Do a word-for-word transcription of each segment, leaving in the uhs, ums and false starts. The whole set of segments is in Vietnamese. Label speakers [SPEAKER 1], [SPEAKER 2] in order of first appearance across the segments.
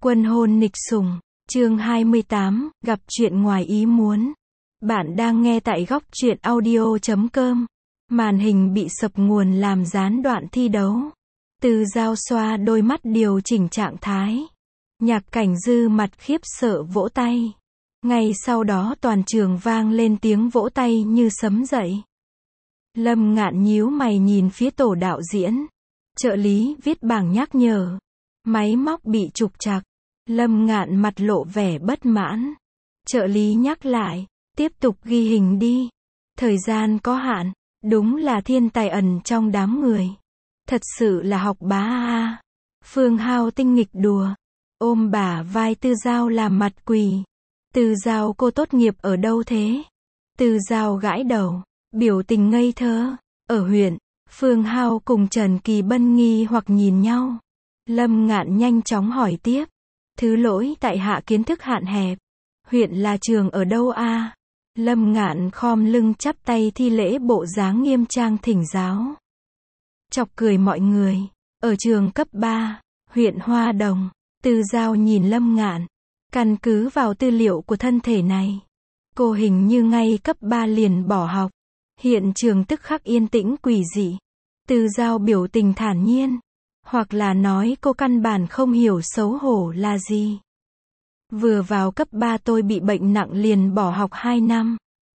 [SPEAKER 1] Quân hôn nịch sủng, chương hai mươi tám, gặp chuyện ngoài ý muốn. Bạn đang nghe tại góc truyện audio chấm com. Màn hình bị sập nguồn làm gián đoạn thi đấu. Từ Dao xoa đôi mắt điều chỉnh trạng thái. Nhạc Cảnh Dư mặt khiếp sợ vỗ tay. Ngay sau đó toàn trường vang lên tiếng vỗ tay như sấm dậy. Lâm Ngạn nhíu mày nhìn phía tổ đạo diễn. Trợ lý viết bảng nhắc nhở. Máy móc bị trục trặc. Lâm Ngạn mặt lộ vẻ bất mãn. Trợ lý nhắc lại, tiếp tục ghi hình đi. Thời gian có hạn, đúng là thiên tài ẩn trong đám người. Thật sự là học bá a. Phương Hao tinh nghịch đùa, ôm bả vai Từ Dao làm mặt quỳ. Từ Dao cô tốt nghiệp ở đâu thế? Từ Dao gãi đầu, biểu tình ngây thơ. Ở huyện. Phương Hao cùng Trần Kỳ Bân nghi hoặc nhìn nhau. Lâm Ngạn nhanh chóng hỏi tiếp. Thứ lỗi tại hạ kiến thức hạn hẹp. Huyện là trường ở đâu a? Lâm Ngạn khom lưng chắp tay thi lễ bộ dáng nghiêm trang thỉnh giáo. Chọc cười mọi người. Ở trường cấp ba, huyện Hoa Đồng. Từ Dao nhìn Lâm Ngạn. Căn cứ vào tư liệu của thân thể này, cô hình như ngay cấp ba liền bỏ học. Hiện trường tức khắc yên tĩnh quỷ dị. Từ Dao biểu tình thản nhiên. Hoặc là nói cô căn bản không hiểu xấu hổ là gì. Vừa vào cấp ba tôi bị bệnh nặng liền bỏ học hai năm.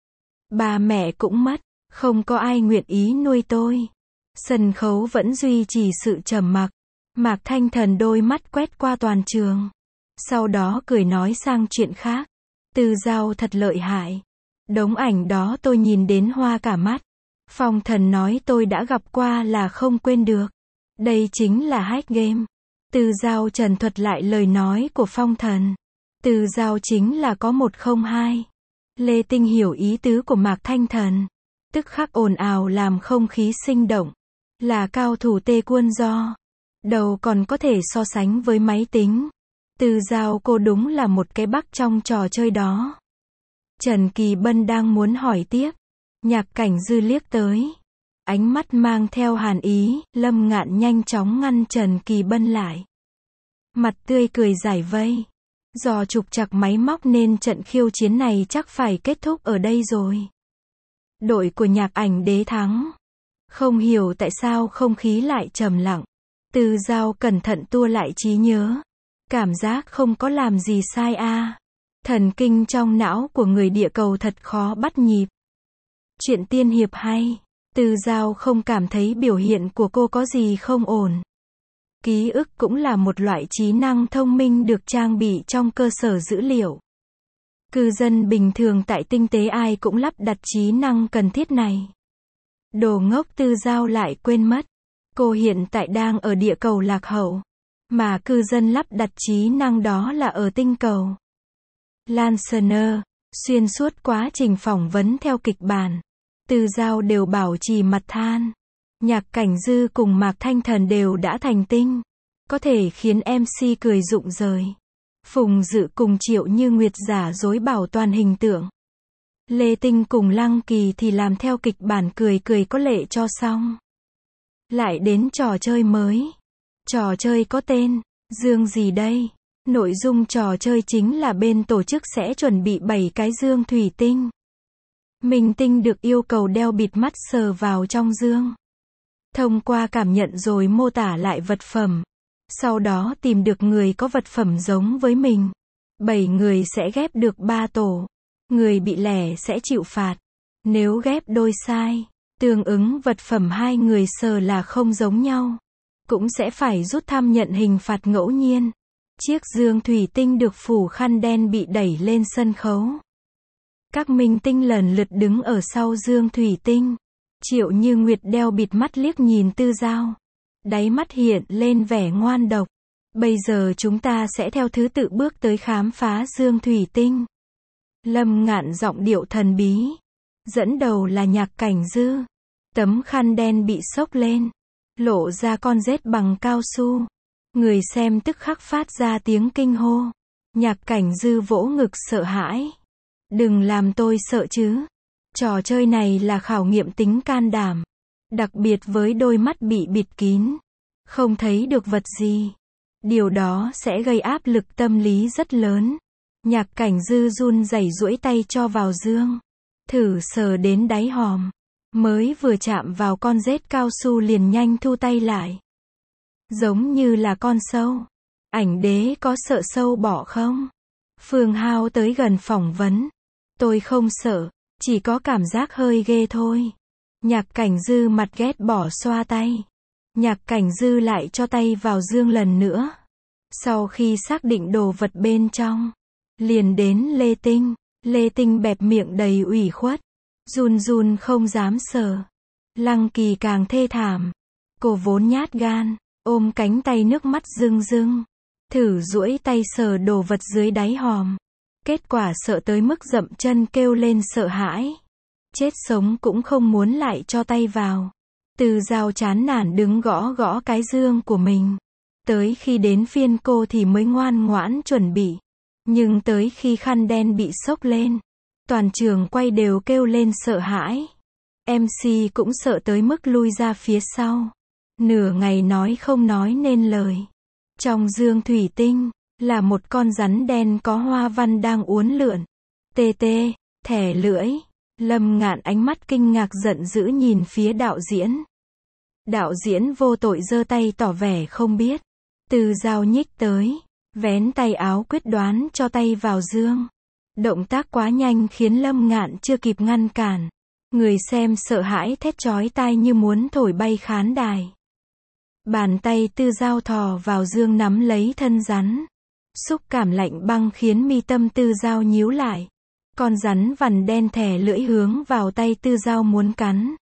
[SPEAKER 1] Ba mẹ cũng mất, không có ai nguyện ý nuôi tôi. Sân khấu vẫn duy trì sự trầm mặc. Mạc Thanh Thần đôi mắt quét qua toàn trường. Sau đó cười nói sang chuyện khác. Từ Dao thật lợi hại. Đống ảnh đó tôi nhìn đến hoa cả mắt. Phong Thần nói tôi đã gặp qua là không quên được. Đây chính là hack game. Từ Dao trần thuật lại lời nói của Phong Thần. Từ Dao chính là có một không hai. Lê Tinh hiểu ý tứ của Mạc Thanh Thần. Tức khắc ồn ào làm không khí sinh động. Là cao thủ tê quân do. Đầu còn có thể so sánh với máy tính. Từ Dao cô đúng là một cái bắc trong trò chơi đó. Trần Kỳ Bân đang muốn hỏi tiếp. Nhạc Cảnh Dư liếc tới. Ánh mắt mang theo hàn ý, Lâm Ngạn nhanh chóng ngăn Trần Kỳ Bân lại. Mặt tươi cười giải vây. Do trục trặc máy móc nên trận khiêu chiến này chắc phải kết thúc ở đây rồi. Đội của Nhạc Ảnh Đế thắng. Không hiểu tại sao không khí lại trầm lặng. Từ Dao cẩn thận tua lại trí nhớ. Cảm giác không có làm gì sai a. Thần kinh trong não của người địa cầu thật khó bắt nhịp. Chuyện tiên hiệp hay. Từ Dao không cảm thấy biểu hiện của cô có gì không ổn. Ký ức cũng là một loại trí năng thông minh được trang bị trong cơ sở dữ liệu. Cư dân bình thường tại tinh tế ai cũng lắp đặt trí năng cần thiết này. Đồ ngốc Từ Dao lại quên mất. Cô hiện tại đang ở địa cầu lạc hậu. Mà cư dân lắp đặt trí năng đó là ở tinh cầu. Lancer, xuyên suốt quá trình phỏng vấn theo kịch bản. Từ Dao đều bảo trì mặt than. Nhạc Cảnh Dư cùng Mạc Thanh Thần đều đã thành tinh. Có thể khiến em xê cười rụng rời. Phùng Dự cùng Triệu Như Nguyệt giả dối bảo toàn hình tượng. Lê Tinh cùng Lăng Kỳ thì làm theo kịch bản cười cười có lệ cho xong. Lại đến trò chơi mới. Trò chơi có tên, Dương gì đây? Nội dung trò chơi chính là bên tổ chức sẽ chuẩn bị bảy cái dương thủy tinh. Minh tinh được yêu cầu đeo bịt mắt sờ vào trong dương. Thông qua cảm nhận rồi mô tả lại vật phẩm. Sau đó tìm được người có vật phẩm giống với mình. Bảy người sẽ ghép được ba tổ. Người bị lẻ sẽ chịu phạt. Nếu ghép đôi sai, tương ứng vật phẩm hai người sờ là không giống nhau, cũng sẽ phải rút thăm nhận hình phạt ngẫu nhiên. Chiếc dương thủy tinh được phủ khăn đen bị đẩy lên sân khấu. Các minh tinh lần lượt đứng ở sau dương thủy tinh. Triệu Như Nguyệt đeo bịt mắt liếc nhìn Từ Dao. Đáy mắt hiện lên vẻ ngoan độc. Bây giờ chúng ta sẽ theo thứ tự bước tới khám phá dương thủy tinh. Lâm Ngạn giọng điệu thần bí. Dẫn đầu là Nhạc Cảnh Dư. Tấm khăn đen bị xốc lên. Lộ ra con rết bằng cao su. Người xem tức khắc phát ra tiếng kinh hô. Nhạc Cảnh Dư vỗ ngực sợ hãi. Đừng làm tôi sợ chứ. Trò chơi này là khảo nghiệm tính can đảm. Đặc biệt với đôi mắt bị bịt kín. Không thấy được vật gì. Điều đó sẽ gây áp lực tâm lý rất lớn. Nhạc Cảnh Dư run rẩy duỗi tay cho vào dương. Thử sờ đến đáy hòm. Mới vừa chạm vào con rết cao su liền nhanh thu tay lại. Giống như là con sâu. Ảnh đế có sợ sâu bọ không? Phương Hao tới gần phỏng vấn. Tôi không sợ, chỉ có cảm giác hơi ghê thôi. Nhạc Cảnh Dư mặt ghét bỏ xoa tay. Nhạc Cảnh Dư lại cho tay vào dương lần nữa. Sau khi xác định đồ vật bên trong, liền đến Lê Tinh. Lê Tinh bẹp miệng đầy ủy khuất. Run run không dám sờ. Lăng Kỳ càng thê thảm. Cô vốn nhát gan, ôm cánh tay nước mắt rưng rưng. Thử duỗi tay sờ đồ vật dưới đáy hòm. Kết quả sợ tới mức dậm chân kêu lên sợ hãi. Chết sống cũng không muốn lại cho tay vào. Từ Dao chán nản đứng gõ gõ cái dương của mình. Tới khi đến phiên cô thì mới ngoan ngoãn chuẩn bị. Nhưng tới khi khăn đen bị xốc lên, toàn trường quay đều kêu lên sợ hãi. em xê cũng sợ tới mức lui ra phía sau. Nửa ngày nói không nói nên lời. Trong dương thủy tinh, là một con rắn đen có hoa văn đang uốn lượn. Tê tê, thẻ lưỡi. Lâm Ngạn ánh mắt kinh ngạc giận dữ nhìn phía đạo diễn. Đạo diễn vô tội giơ tay tỏ vẻ không biết. Từ Dao nhích tới, vén tay áo quyết đoán cho tay vào dương. Động tác quá nhanh khiến Lâm Ngạn chưa kịp ngăn cản. Người xem sợ hãi thét chói tai như muốn thổi bay khán đài. Bàn tay Từ Dao thò vào dương nắm lấy thân rắn. Xúc cảm lạnh băng khiến mi tâm Từ Dao nhíu lại. Con rắn vằn đen thè lưỡi hướng vào tay Từ Dao muốn cắn.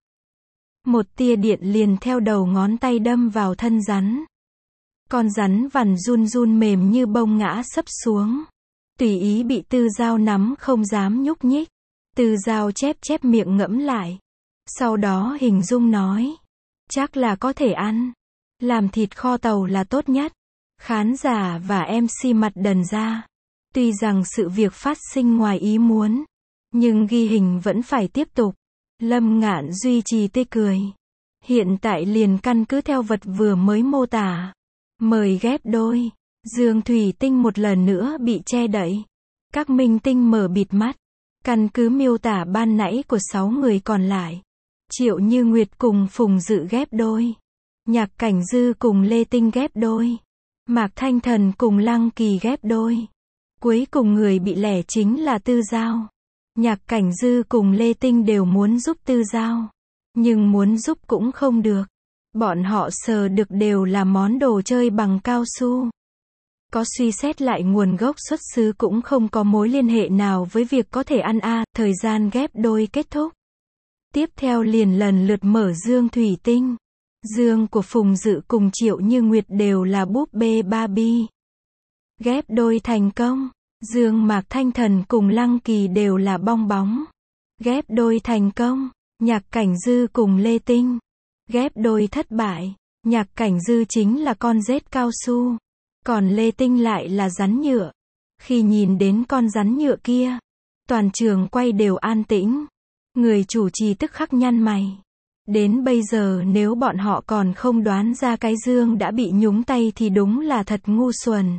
[SPEAKER 1] Một tia điện liền theo đầu ngón tay đâm vào thân rắn. Con rắn vằn run run mềm như bông ngã sấp xuống. Tùy ý bị Từ Dao nắm không dám nhúc nhích. Từ Dao chép chép miệng ngẫm lại. Sau đó hình dung nói. Chắc là có thể ăn. Làm thịt kho tàu là tốt nhất. Khán giả và em xê mặt đần ra. Tuy rằng sự việc phát sinh ngoài ý muốn, nhưng ghi hình vẫn phải tiếp tục. Lâm Ngạn duy trì tươi cười. Hiện tại liền căn cứ theo vật vừa mới mô tả. Mời ghép đôi. Dương thủy tinh một lần nữa bị che đậy. Các minh tinh mở bịt mắt. Căn cứ miêu tả ban nãy của sáu người còn lại. Triệu Như Nguyệt cùng Phùng Dự ghép đôi. Nhạc Cảnh Dư cùng Lê Tinh ghép đôi. Mạc Thanh Thần cùng Lăng Kỳ ghép đôi. Cuối cùng người bị lẻ chính là Từ Dao. Nhạc Cảnh Dư cùng Lê Tinh đều muốn giúp Từ Dao. Nhưng muốn giúp cũng không được. Bọn họ sờ được đều là món đồ chơi bằng cao su. Có suy xét lại nguồn gốc xuất xứ cũng không có mối liên hệ nào với việc có thể ăn a. À, thời gian ghép đôi kết thúc. Tiếp theo liền lần lượt mở dương thủy tinh. Dương của Phùng Dự cùng Triệu Như Nguyệt đều là búp bê Barbie. Ghép đôi thành công. Dương Mạc Thanh Thần cùng Lăng Kỳ đều là bong bóng. Ghép đôi thành công. Nhạc Cảnh Dư cùng Lê Tinh. Ghép đôi thất bại. Nhạc Cảnh Dư chính là con rết cao su. Còn Lê Tinh lại là rắn nhựa. Khi nhìn đến con rắn nhựa kia, toàn trường quay đều an tĩnh. Người chủ trì tức khắc nhăn mày. Đến bây giờ nếu bọn họ còn không đoán ra cái dương đã bị nhúng tay thì đúng là thật ngu xuẩn.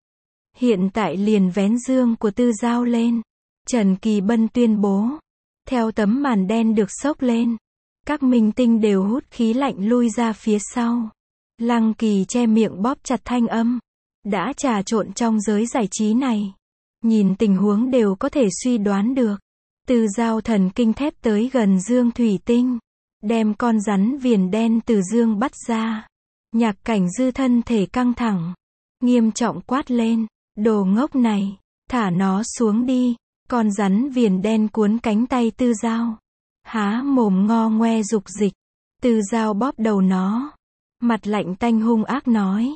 [SPEAKER 1] Hiện tại liền vén dương của Từ Dao lên. Trần Kỳ Bân tuyên bố. Theo tấm màn đen được xốc lên, các minh tinh đều hút khí lạnh lui ra phía sau. Lăng Kỳ che miệng bóp chặt thanh âm. Đã trà trộn trong giới giải trí này. Nhìn tình huống đều có thể suy đoán được. Từ Dao thần kinh thét tới gần dương thủy tinh. Đem con rắn viền đen từ dương bắt ra. Nhạc Cảnh Dư thân thể căng thẳng. Nghiêm trọng quát lên. Đồ ngốc này. Thả nó xuống đi. Con rắn viền đen cuốn cánh tay Từ Dao. Há mồm ngo ngoe dục dịch. Từ Dao bóp đầu nó. Mặt lạnh tanh hung ác nói.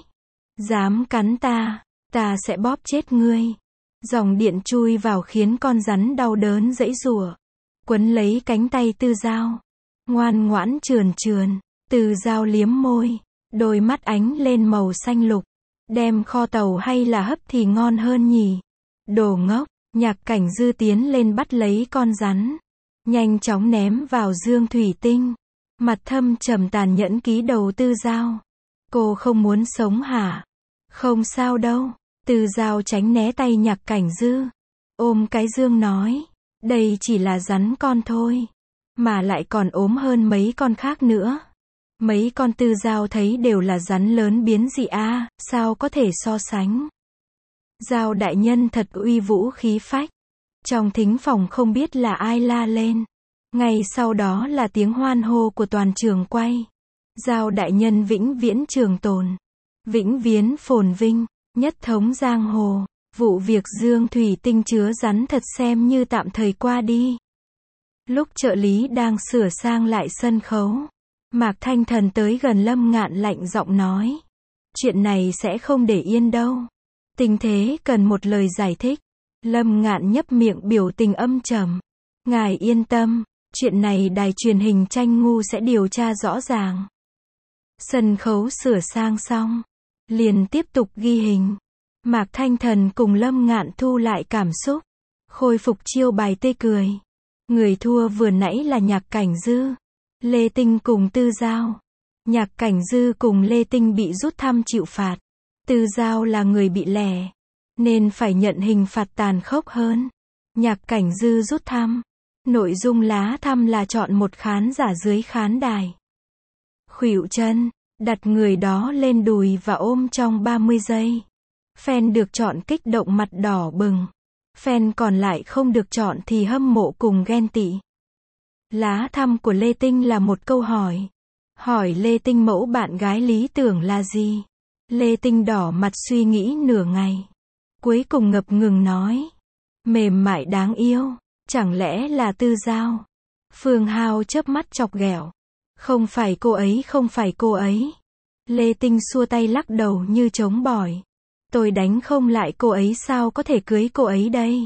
[SPEAKER 1] Dám cắn ta. Ta sẽ bóp chết ngươi. Dòng điện chui vào khiến con rắn đau đớn giãy giụa. Quấn lấy cánh tay Từ Dao. Ngoan ngoãn trườn trườn. Từ Dao liếm môi. Đôi mắt ánh lên màu xanh lục. Đem kho tàu hay là hấp thì ngon hơn nhỉ? Đồ ngốc. Nhạc Cảnh Dư tiến lên bắt lấy con rắn. Nhanh chóng ném vào dương thủy tinh. Mặt thâm trầm tàn nhẫn ký đầu Từ Dao. Cô không muốn sống hả? Không sao đâu. Tư Giao tránh né tay Nhạc Cảnh Dư. Ôm cái dương nói. Đây chỉ là rắn con thôi. Mà lại còn ốm hơn mấy con khác nữa. Mấy con Tư Giao thấy đều là rắn lớn biến dị a, sao có thể so sánh. Giao đại nhân thật uy vũ khí phách. Trong thính phòng không biết là ai la lên. Ngay sau đó là tiếng hoan hô của toàn trường quay. Giao đại nhân vĩnh viễn trường tồn. Vĩnh viễn phồn vinh, nhất thống giang hồ. Vụ việc dương thủy tinh chứa rắn thật xem như tạm thời qua đi. Lúc trợ lý đang sửa sang lại sân khấu, Mạc Thanh Thần tới gần Lâm Ngạn lạnh giọng nói. Chuyện này sẽ không để yên đâu. Tình thế cần một lời giải thích. Lâm Ngạn nhấp miệng biểu tình âm trầm. Ngài yên tâm, chuyện này đài truyền hình Tranh Ngu sẽ điều tra rõ ràng. Sân khấu sửa sang xong, liền tiếp tục ghi hình. Mạc Thanh Thần cùng Lâm Ngạn thu lại cảm xúc, khôi phục chiêu bài tê cười. Người thua vừa nãy là Nhạc Cảnh Dư, Lê Tinh cùng Tư Giao. Nhạc Cảnh Dư cùng Lê Tinh bị rút thăm chịu phạt. Tư Giao là người bị lẻ, nên phải nhận hình phạt tàn khốc hơn. Nhạc Cảnh Dư rút thăm. Nội dung lá thăm là chọn một khán giả dưới khán đài. Khuỵu chân, đặt người đó lên đùi và ôm trong ba mươi giây. Fan được chọn kích động mặt đỏ bừng. Fan còn lại không được chọn thì hâm mộ cùng ghen tị. Lá thăm của Lê Tinh là một câu hỏi. Hỏi Lê Tinh mẫu bạn gái lý tưởng là gì? Lê Tinh đỏ mặt suy nghĩ nửa ngày. Cuối cùng ngập ngừng nói. Mềm mại đáng yêu. Chẳng lẽ là Tư Giao? Phương Hao chớp mắt chọc ghẹo. Không phải cô ấy, không phải cô ấy. Lê Tinh xua tay lắc đầu như chống bỏi. Tôi đánh không lại cô ấy, sao có thể cưới cô ấy đây?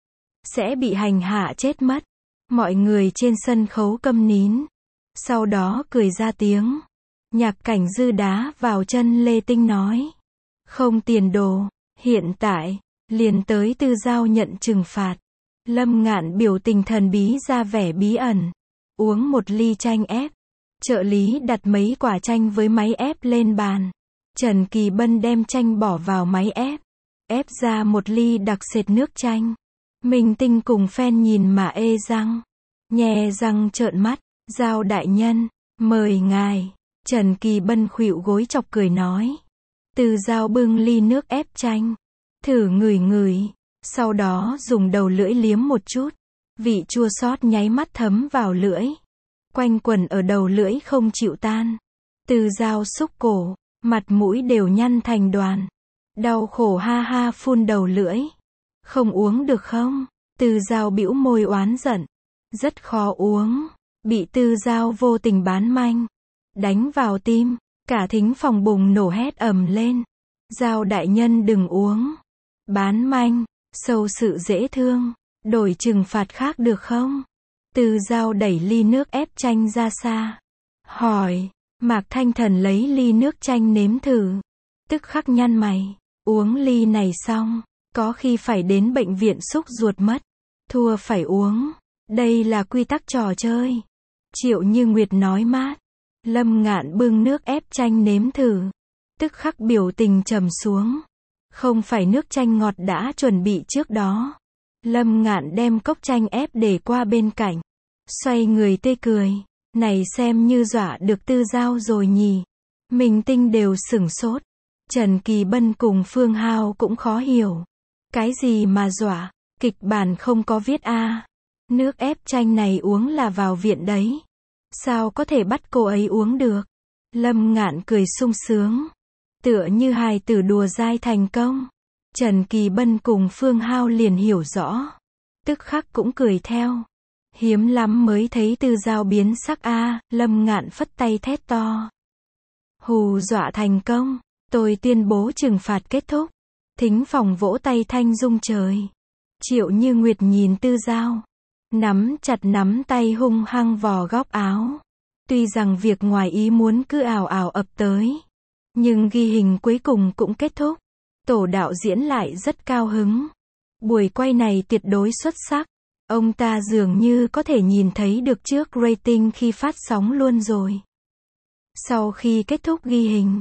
[SPEAKER 1] Sẽ bị hành hạ chết mất. Mọi người trên sân khấu câm nín. Sau đó cười ra tiếng. Nhạc Cảnh Dư đá vào chân Lê Tinh nói. Không tiền đồ, hiện tại, liền tới Tư Giao nhận trừng phạt. Lâm Ngạn biểu tình thần bí ra vẻ bí ẩn. Uống một ly chanh ép. Trợ lý đặt mấy quả chanh với máy ép lên bàn. Trần Kỳ Bân đem chanh bỏ vào máy ép. Ép ra một ly đặc sệt nước chanh. Minh Tinh cùng fan nhìn mà ê răng. Nhè răng trợn mắt. Giao đại nhân, mời ngài. Trần Kỳ Bân khuỵu gối chọc cười nói. Tư Giao bưng ly nước ép chanh. Thử ngửi ngửi. Sau đó dùng đầu lưỡi liếm một chút. Vị chua xót nháy mắt thấm vào lưỡi. Quanh quẩn ở đầu lưỡi không chịu tan. Tư Giao xúc cổ. Mặt mũi đều nhăn thành đoàn. Đau khổ ha ha phun đầu lưỡi. Không uống được không? Tư Giao bĩu môi oán giận. Rất khó uống. Bị Tư Giao vô tình bán manh. Đánh vào tim. Cả thính phòng bùng nổ hét ầm lên. Giao đại nhân đừng uống. Bán manh. Sâu sự dễ thương. Đổi trừng phạt khác được không? Tư Giao đẩy ly nước ép chanh ra xa. Hỏi. Mạc Thanh Thần lấy ly nước chanh nếm thử. Tức khắc nhăn mày. Uống ly này xong, có khi phải đến bệnh viện xúc ruột mất. Thua phải uống. Đây là quy tắc trò chơi. Triệu Như Nguyệt nói mát. Lâm Ngạn bưng nước ép chanh nếm thử. Tức khắc biểu tình trầm xuống. Không phải nước chanh ngọt đã chuẩn bị trước đó. Lâm Ngạn đem cốc chanh ép để qua bên cạnh. Xoay người tê cười. Này xem như dọa được Tư Giao rồi nhỉ. Minh Tinh đều sửng sốt. Trần Kỳ Bân cùng Phương Hao cũng khó hiểu. Cái gì mà dọa, kịch bản không có viết a. À. Nước ép chanh này uống là vào viện đấy. Sao có thể bắt cô ấy uống được? Lâm Ngạn cười sung sướng. Tựa như hài tử đùa dai thành công. Trần Kỳ Bân cùng Phương Hao liền hiểu rõ. Tức khắc cũng cười theo. Hiếm lắm mới thấy Tư Giao biến sắc a. À, Lâm Ngạn phất tay thét to. Hù dọa thành công. Tôi tuyên bố trừng phạt kết thúc. Thính phòng vỗ tay thanh rung trời. Triệu Như Nguyệt nhìn Tư Giao. Nắm chặt nắm tay hung hăng vò góc áo. Tuy rằng việc ngoài ý muốn cứ ào ào ập tới. Nhưng ghi hình cuối cùng cũng kết thúc. Tổ đạo diễn lại rất cao hứng. Buổi quay này tuyệt đối xuất sắc. Ông ta dường như có thể nhìn thấy được trước rating khi phát sóng luôn rồi. Sau khi kết thúc ghi hình,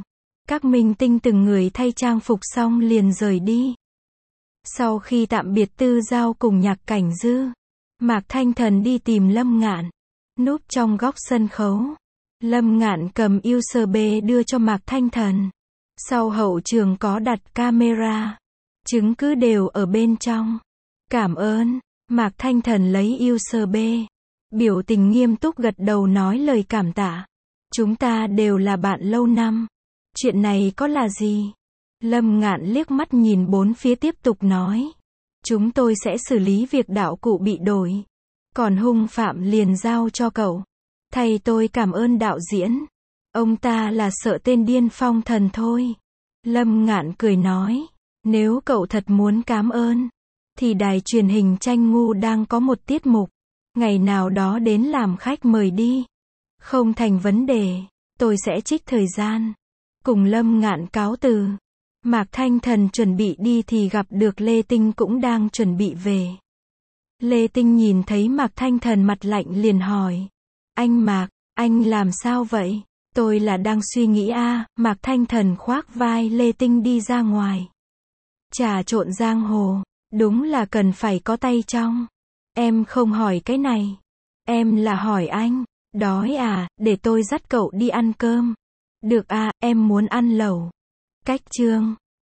[SPEAKER 1] Các minh tinh từng người thay trang phục xong liền rời đi. Sau khi tạm biệt Tư Giao cùng Nhạc Cảnh Dư, Mạc Thanh Thần đi tìm Lâm Ngạn. Núp trong góc sân khấu, Lâm Ngạn cầm u ét bê đưa cho Mạc Thanh Thần. Sau hậu trường có đặt camera, chứng cứ đều ở bên trong. Cảm ơn. Mạc Thanh Thần lấy u ét bê, biểu tình nghiêm túc gật đầu nói lời cảm tạ. Chúng ta đều là bạn lâu năm. Chuyện này có là gì? Lâm Ngạn liếc mắt nhìn bốn phía tiếp tục nói. Chúng tôi sẽ xử lý việc đạo cụ bị đổi. Còn hung phạm liền giao cho cậu. Thầy tôi cảm ơn đạo diễn. Ông ta là sợ tên điên phong thần thôi. Lâm Ngạn cười nói. Nếu cậu thật muốn cảm ơn, thì đài truyền hình Tranh Ngu đang có một tiết mục. Ngày nào đó đến làm khách mời đi. Không thành vấn đề. Tôi sẽ trích thời gian. Cùng Lâm Ngạn cáo từ. Mạc Thanh Thần chuẩn bị đi thì gặp được Lê Tinh cũng đang chuẩn bị về. Lê Tinh nhìn thấy Mạc Thanh Thần mặt lạnh liền hỏi. Anh Mạc, anh làm sao vậy? Tôi là đang suy nghĩ a. À, Mạc Thanh Thần khoác vai Lê Tinh đi ra ngoài. Trà trộn giang hồ, đúng là cần phải có tay trong. Em không hỏi cái này. Em là hỏi anh. Đói à, để tôi dắt cậu đi ăn cơm. Được à, em muốn ăn lẩu. Cách chương